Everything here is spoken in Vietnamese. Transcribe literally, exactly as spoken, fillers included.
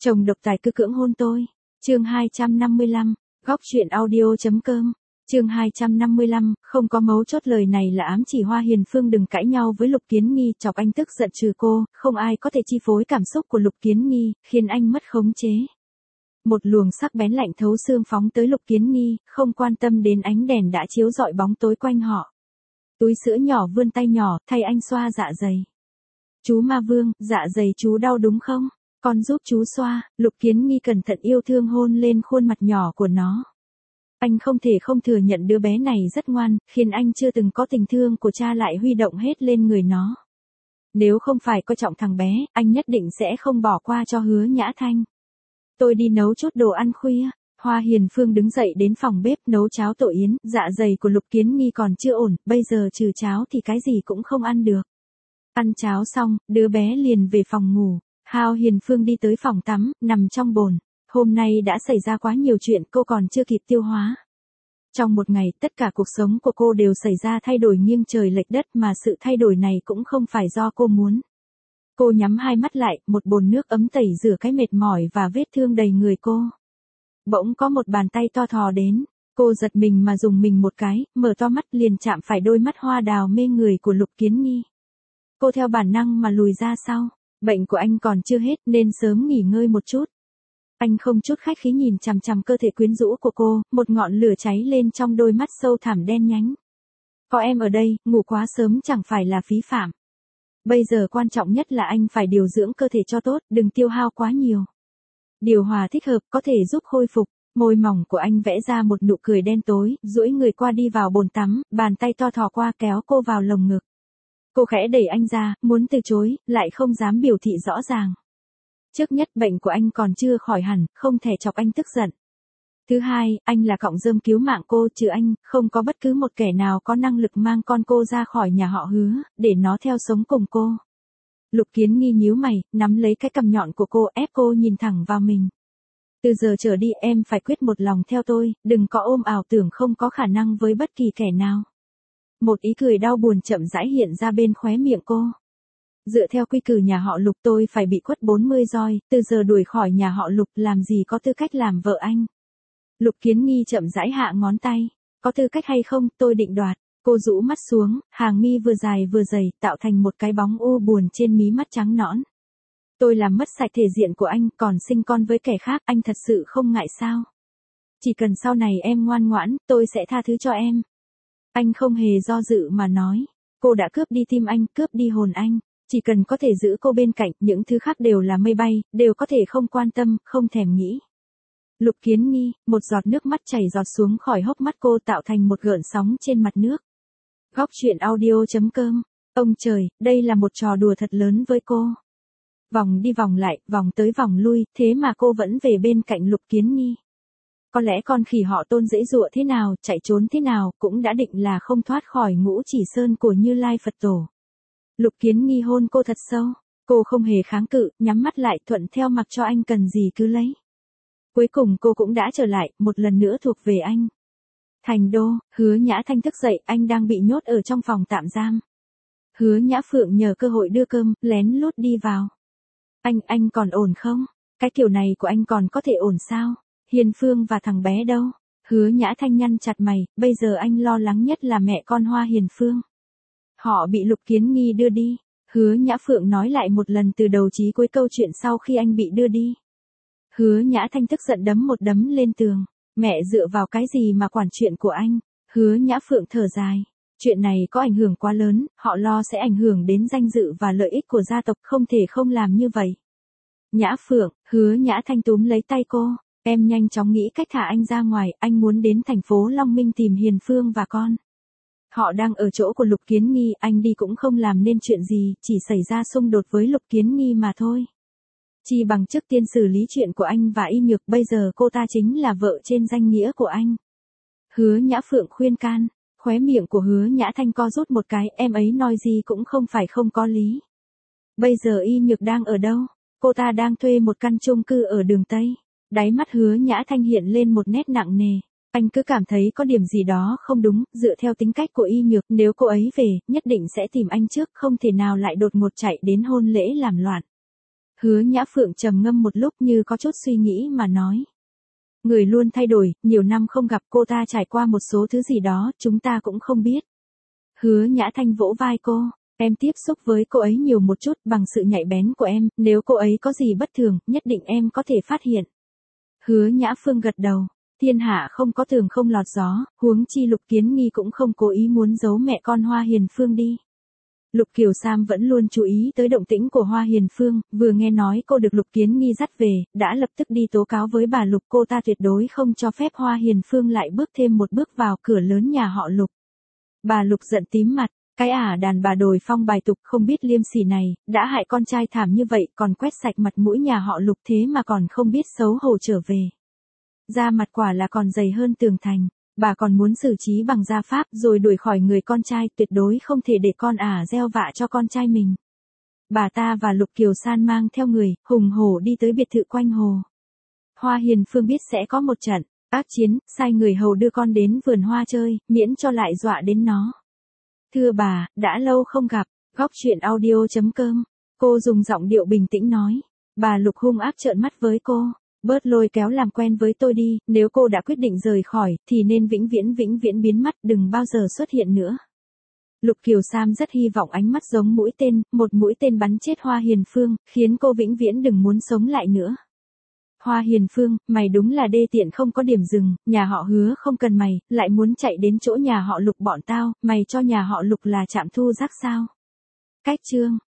Chồng độc tài cứ cưỡng hôn tôi. Chương hai trăm năm mươi lăm, góc truyện audio.com. Chương hai trăm năm mươi lăm, không có mấu chốt. Lời này là ám chỉ Hoa Hiền Phương đừng cãi nhau với Lục Kiến Nghi, chọc anh tức giận trừ cô, không ai có thể chi phối cảm xúc của Lục Kiến Nghi, khiến anh mất khống chế. Một luồng sắc bén lạnh thấu xương phóng tới Lục Kiến Nghi, không quan tâm đến ánh đèn đã chiếu rọi bóng tối quanh họ. Túi sữa nhỏ vươn tay nhỏ, thay anh xoa dạ dày. Chú Ma Vương, dạ dày chú đau đúng không? Con giúp chú xoa. Lục Kiến Nghi cẩn thận yêu thương hôn lên khuôn mặt nhỏ của nó. Anh không thể không thừa nhận đứa bé này rất ngoan, khiến anh chưa từng có tình thương của cha lại huy động hết lên người nó. Nếu không phải coi trọng thằng bé, anh nhất định sẽ không bỏ qua cho Hứa Nhã Thanh. Tôi đi nấu chút đồ ăn khuya. Hoa Hiền Phương đứng dậy đến phòng bếp nấu cháo tổ yến. Dạ dày của Lục Kiến Nghi còn chưa ổn, bây giờ trừ cháo thì cái gì cũng không ăn được. Ăn cháo xong, đứa bé liền về phòng ngủ. Hao Hiền Phương đi tới phòng tắm, nằm trong bồn. Hôm nay đã xảy ra quá nhiều chuyện, cô còn chưa kịp tiêu hóa. Trong một ngày, tất cả cuộc sống của cô đều xảy ra thay đổi nghiêng trời lệch đất, mà sự thay đổi này cũng không phải do cô muốn. Cô nhắm hai mắt lại, một bồn nước ấm tẩy rửa cái mệt mỏi và vết thương đầy người cô. Bỗng có một bàn tay to thò đến. Cô giật mình mà dùng mình một cái, mở to mắt liền chạm phải đôi mắt hoa đào mê người của Lục Kiến Nghi. Cô theo bản năng mà lùi ra sau. Bệnh của anh còn chưa hết nên sớm nghỉ ngơi một chút. Anh không chút khách khí nhìn chằm chằm cơ thể quyến rũ của cô, một ngọn lửa cháy lên trong đôi mắt sâu thẳm đen nhánh. Có em ở đây, ngủ quá sớm chẳng phải là phí phạm. Bây giờ quan trọng nhất là anh phải điều dưỡng cơ thể cho tốt, đừng tiêu hao quá nhiều. Điều hòa thích hợp có thể giúp khôi phục. Môi mỏng của anh vẽ ra một nụ cười đen tối, duỗi người qua đi vào bồn tắm, bàn tay to thò qua kéo cô vào lồng ngực. Cô khẽ đẩy anh ra, muốn từ chối, lại không dám biểu thị rõ ràng. Trước nhất bệnh của anh còn chưa khỏi hẳn, không thể chọc anh tức giận. Thứ hai, anh là cọng rơm cứu mạng cô, trừ anh, không có bất cứ một kẻ nào có năng lực mang con cô ra khỏi nhà họ Hứa, để nó theo sống cùng cô. Lục Kiến Nghi nhíu mày, nắm lấy cái cằm nhọn của cô, ép cô nhìn thẳng vào mình. Từ giờ trở đi em phải quyết một lòng theo tôi, đừng có ôm ảo tưởng không có khả năng với bất kỳ kẻ nào. Một ý cười đau buồn chậm rãi hiện ra bên khóe miệng cô. Dựa theo quy củ nhà họ Lục tôi phải bị quất bốn mươi roi, từ giờ đuổi khỏi nhà họ Lục làm gì có tư cách làm vợ anh. Lục Kiến Nghi chậm rãi hạ ngón tay. Có tư cách hay không, tôi định đoạt. Cô rũ mắt xuống, hàng mi vừa dài vừa dày, tạo thành một cái bóng u buồn trên mí mắt trắng nõn. Tôi làm mất sạch thể diện của anh, còn sinh con với kẻ khác, anh thật sự không ngại sao? Chỉ cần sau này em ngoan ngoãn, tôi sẽ tha thứ cho em. Anh không hề do dự mà nói. Cô đã cướp đi tim anh, cướp đi hồn anh. Chỉ cần có thể giữ cô bên cạnh, những thứ khác đều là mây bay, đều có thể không quan tâm, không thèm nghĩ. Lục Kiến Nghi, một giọt nước mắt chảy giọt xuống khỏi hốc mắt cô tạo thành một gợn sóng trên mặt nước. Góc truyện audio.com. Ông trời, đây là một trò đùa thật lớn với cô. Vòng đi vòng lại, vòng tới vòng lui, thế mà cô vẫn về bên cạnh Lục Kiến Nghi. Có lẽ con khỉ họ Tôn dễ dụa thế nào, chạy trốn thế nào, cũng đã định là không thoát khỏi ngũ chỉ sơn của Như Lai Phật Tổ. Lục Kiến Nghi hôn cô thật sâu, cô không hề kháng cự, nhắm mắt lại thuận theo mặc cho anh cần gì cứ lấy. Cuối cùng cô cũng đã trở lại, một lần nữa thuộc về anh. Thành Đô, Hứa Nhã Thanh thức dậy, anh đang bị nhốt ở trong phòng tạm giam. Hứa Nhã Phượng nhờ cơ hội đưa cơm, lén lút đi vào. Anh, anh còn ổn không? Cái kiểu này của anh còn có thể ổn sao? Hiền Phương và thằng bé đâu? Hứa Nhã Thanh nhăn chặt mày, bây giờ anh lo lắng nhất là mẹ con Hoa Hiền Phương. Họ bị Lục Kiến Nghi đưa đi. Hứa Nhã Phượng nói lại một lần từ đầu chí cuối câu chuyện sau khi anh bị đưa đi. Hứa Nhã Thanh tức giận đấm một đấm lên tường. Mẹ dựa vào cái gì mà quản chuyện của anh? Hứa Nhã Phượng thở dài. Chuyện này có ảnh hưởng quá lớn, họ lo sẽ ảnh hưởng đến danh dự và lợi ích của gia tộc, không thể không làm như vậy. Nhã Phượng, Hứa Nhã Thanh túm lấy tay cô. Em nhanh chóng nghĩ cách thả anh ra ngoài, anh muốn đến thành phố Long Minh tìm Hiền Phương và con. Họ đang ở chỗ của Lục Kiến Nghi, anh đi cũng không làm nên chuyện gì, chỉ xảy ra xung đột với Lục Kiến Nghi mà thôi. Chi bằng trước tiên xử lý chuyện của anh và Y Nhược, bây giờ cô ta chính là vợ trên danh nghĩa của anh. Hứa Nhã Phượng khuyên can, khóe miệng của Hứa Nhã Thanh co rút một cái, em ấy nói gì cũng không phải không có lý. Bây giờ Y Nhược đang ở đâu? Cô ta đang thuê một căn chung cư ở đường Tây. Đáy mắt Hứa Nhã Thanh hiện lên một nét nặng nề. Anh cứ cảm thấy có điểm gì đó không đúng, dựa theo tính cách của Y Nhược, nếu cô ấy về, nhất định sẽ tìm anh trước, không thể nào lại đột ngột chạy đến hôn lễ làm loạn. Hứa Nhã Phượng trầm ngâm một lúc như có chút suy nghĩ mà nói. Người luôn thay đổi, nhiều năm không gặp cô ta trải qua một số thứ gì đó, chúng ta cũng không biết. Hứa Nhã Thanh vỗ vai cô, em tiếp xúc với cô ấy nhiều một chút bằng sự nhạy bén của em, nếu cô ấy có gì bất thường, nhất định em có thể phát hiện. Hứa Nhã Phương gật đầu, thiên hạ không có tường không lọt gió, huống chi Lục Kiến Nghi cũng không cố ý muốn giấu mẹ con Hoa Hiền Phương đi. Lục Kiều Sam vẫn luôn chú ý tới động tĩnh của Hoa Hiền Phương, vừa nghe nói cô được Lục Kiến Nghi dắt về, đã lập tức đi tố cáo với bà Lục, cô ta tuyệt đối không cho phép Hoa Hiền Phương lại bước thêm một bước vào cửa lớn nhà họ Lục. Bà Lục giận tím mặt, cái ả đàn bà đồi phong bài tục không biết liêm sỉ này, đã hại con trai thảm như vậy còn quét sạch mặt mũi nhà họ Lục thế mà còn không biết xấu hổ trở về. Da mặt quả là còn dày hơn tường thành. Bà còn muốn xử trí bằng gia pháp rồi đuổi khỏi người con trai, tuyệt đối không thể để con ả gieo vạ cho con trai mình. Bà ta và Lục Kiều San mang theo người, hùng hổ đi tới biệt thự quanh hồ. Hoa Hiền Phương biết sẽ có một trận ác chiến, sai người hầu đưa con đến vườn hoa chơi, miễn cho lại dọa đến nó. Thưa bà, đã lâu không gặp, góc truyện audio chấm com. Cô dùng giọng điệu bình tĩnh nói. Bà Lục hung ác trợn mắt với cô. Bớt lôi kéo làm quen với tôi đi, nếu cô đã quyết định rời khỏi, thì nên vĩnh viễn vĩnh viễn biến mất, đừng bao giờ xuất hiện nữa. Lục Kiều Sam rất hy vọng ánh mắt giống mũi tên, một mũi tên bắn chết Hoa Hiền Phương, khiến cô vĩnh viễn đừng muốn sống lại nữa. Hoa Hiền Phương, mày đúng là đê tiện không có điểm dừng, nhà họ Hứa không cần mày, lại muốn chạy đến chỗ nhà họ Lục bọn tao, mày cho nhà họ Lục là trạm thu rác sao? Cách chương